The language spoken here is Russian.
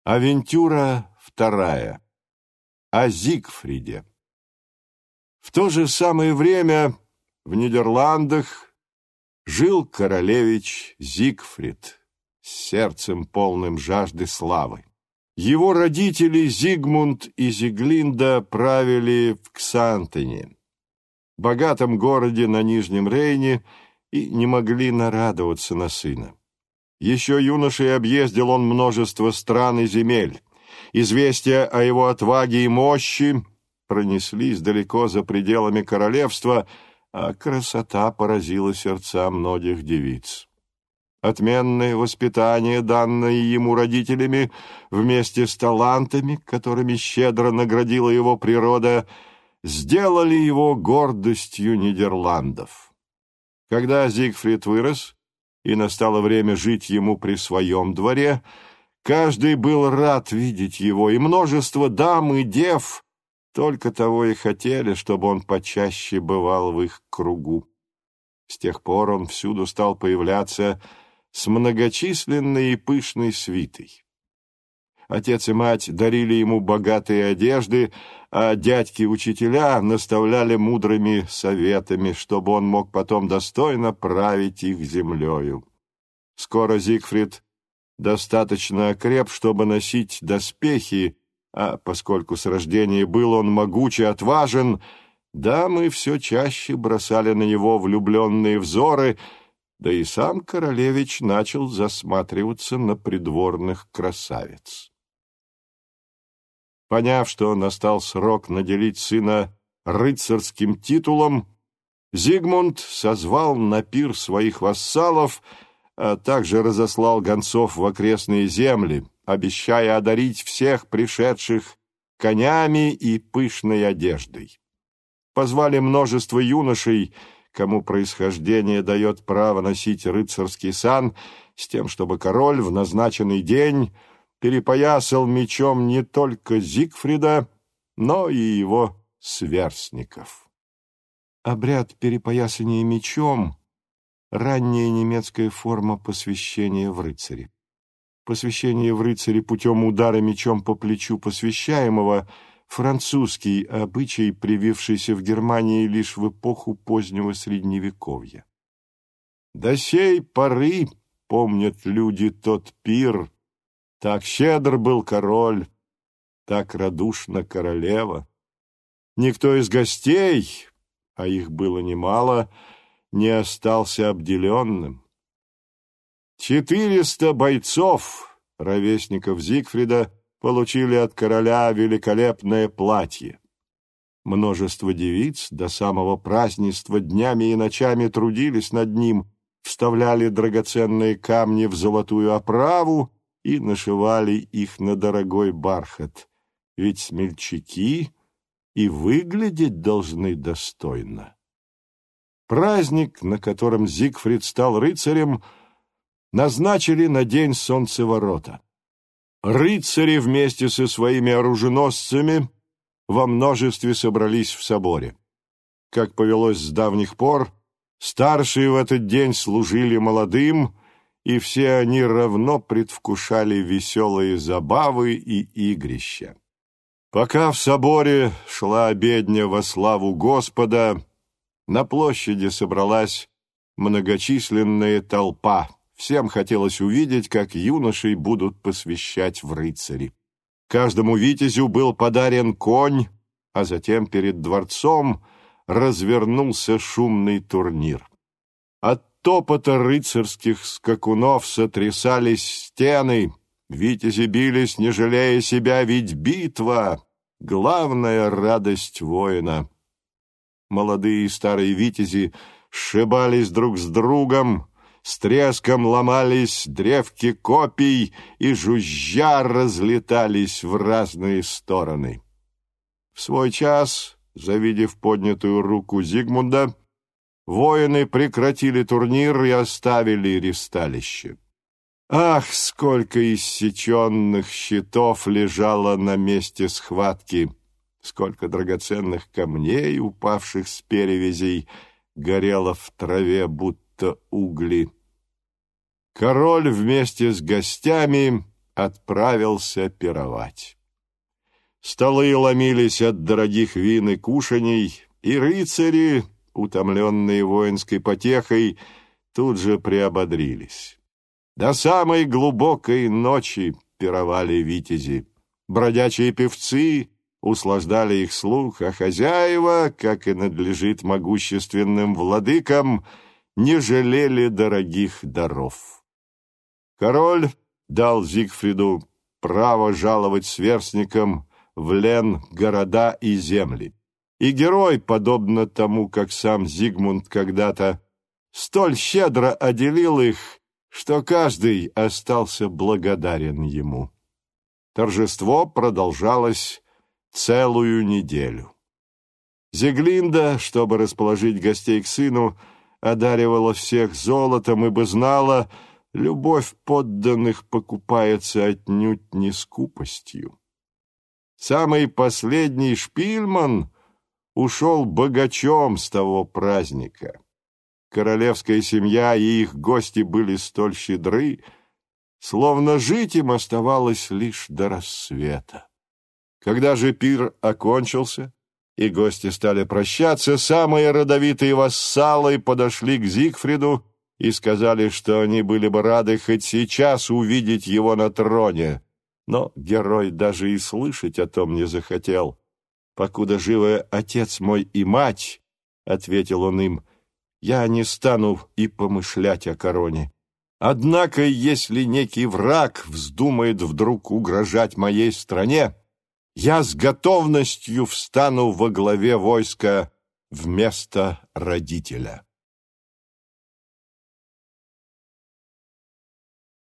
Авентюра вторая. О Зигфриде. В то же самое время в Нидерландах жил королевич Зигфрид с сердцем полным жажды славы. Его родители Зигмунд и Зиглинда правили в Ксантене, богатом городе на Нижнем Рейне, и не могли нарадоваться на сына. Еще юношей объездил он множество стран и земель. Известия о его отваге и мощи пронеслись далеко за пределами королевства, а красота поразила сердца многих девиц. Отменное воспитание, данное ему родителями, вместе с талантами, которыми щедро наградила его природа, сделали его гордостью Нидерландов. Когда Зигфрид вырос и настало время жить ему при своем дворе, каждый был рад видеть его, и множество дам и дев только того и хотели, чтобы он почаще бывал в их кругу. С тех пор он всюду стал появляться с многочисленной и пышной свитой. Отец и мать дарили ему богатые одежды, а дядьки-учителя наставляли мудрыми советами, чтобы он мог потом достойно править их землею. Скоро Зигфрид достаточно окреп, чтобы носить доспехи, а поскольку с рождения был он могуч и отважен, дамы все чаще бросали на него влюбленные взоры, да и сам королевич начал засматриваться на придворных красавиц. Поняв, что настал срок наделить сына рыцарским титулом, Зигмунд созвал на пир своих вассалов, а также разослал гонцов в окрестные земли, обещая одарить всех пришедших конями и пышной одеждой. Позвали множество юношей, кому происхождение дает право носить рыцарский сан, с тем, чтобы король в назначенный день перепоясал мечом не только Зигфрида, но и его сверстников. Обряд перепоясания мечом — ранняя немецкая форма посвящения в рыцари. Посвящение в рыцари путем удара мечом по плечу посвящаемого — французский обычай, привившийся в Германии лишь в эпоху позднего Средневековья. До сей поры помнят люди тот пир. Так щедр был король, так радушна королева. Никто из гостей, а их было немало, не остался обделенным. 400 бойцов, ровесников Зигфрида, получили от короля великолепное платье. Множество девиц до самого празднества днями и ночами трудились над ним, вставляли драгоценные камни в золотую оправу и нашивали их на дорогой бархат, ведь смельчаки и выглядеть должны достойно. Праздник, на котором Зигфрид стал рыцарем, назначили на день солнцеворота. Рыцари вместе со своими оруженосцами во множестве собрались в соборе. Как повелось с давних пор, старшие в этот день служили молодым, и все они равно предвкушали веселые забавы и игрища. Пока в соборе шла обедня во славу Господа, на площади собралась многочисленная толпа. Всем хотелось увидеть, как юношей будут посвящать в рыцари. Каждому витязю был подарен конь, а затем перед дворцом развернулся шумный турнир. От топота рыцарских скакунов сотрясались стены, витязи бились, не жалея себя, ведь битва — главная радость воина. Молодые и старые витязи сшибались друг с другом, с треском ломались древки копий и жужжа разлетались в разные стороны. В свой час, завидев поднятую руку Зигмунда, воины прекратили турнир и оставили ристалище. Ах, сколько иссеченных щитов лежало на месте схватки! Сколько драгоценных камней, упавших с перевязей, горело в траве, будто угли. Король вместе с гостями отправился пировать. Столы ломились от дорогих вин и кушаний, и рыцари, утомленные воинской потехой, тут же приободрились. До самой глубокой ночи пировали витязи. Бродячие певцы услаждали их слух, а хозяева, как и надлежит могущественным владыкам, не жалели дорогих даров. Король дал Зигфриду право жаловать сверстникам в лен города и земли. И герой, подобно тому, как сам Зигмунд когда-то, столь щедро отделил их, что каждый остался благодарен ему. Торжество продолжалось целую неделю. Зиглинда, чтобы расположить гостей к сыну, одаривала всех золотом, ибо знала, любовь подданных покупается отнюдь не скупостью. Самый последний Шпильман ушел богачом с того праздника. Королевская семья и их гости были столь щедры, словно жить им оставалось лишь до рассвета. Когда же пир окончился, и гости стали прощаться, самые родовитые вассалы подошли к Зигфриду и сказали, что они были бы рады хоть сейчас увидеть его на троне. Но герой даже и слышать о том не захотел. «Покуда живы отец мой и мать, — ответил он им, — я не стану и помышлять о короне. Однако, если некий враг вздумает вдруг угрожать моей стране, я с готовностью встану во главе войска вместо родителя».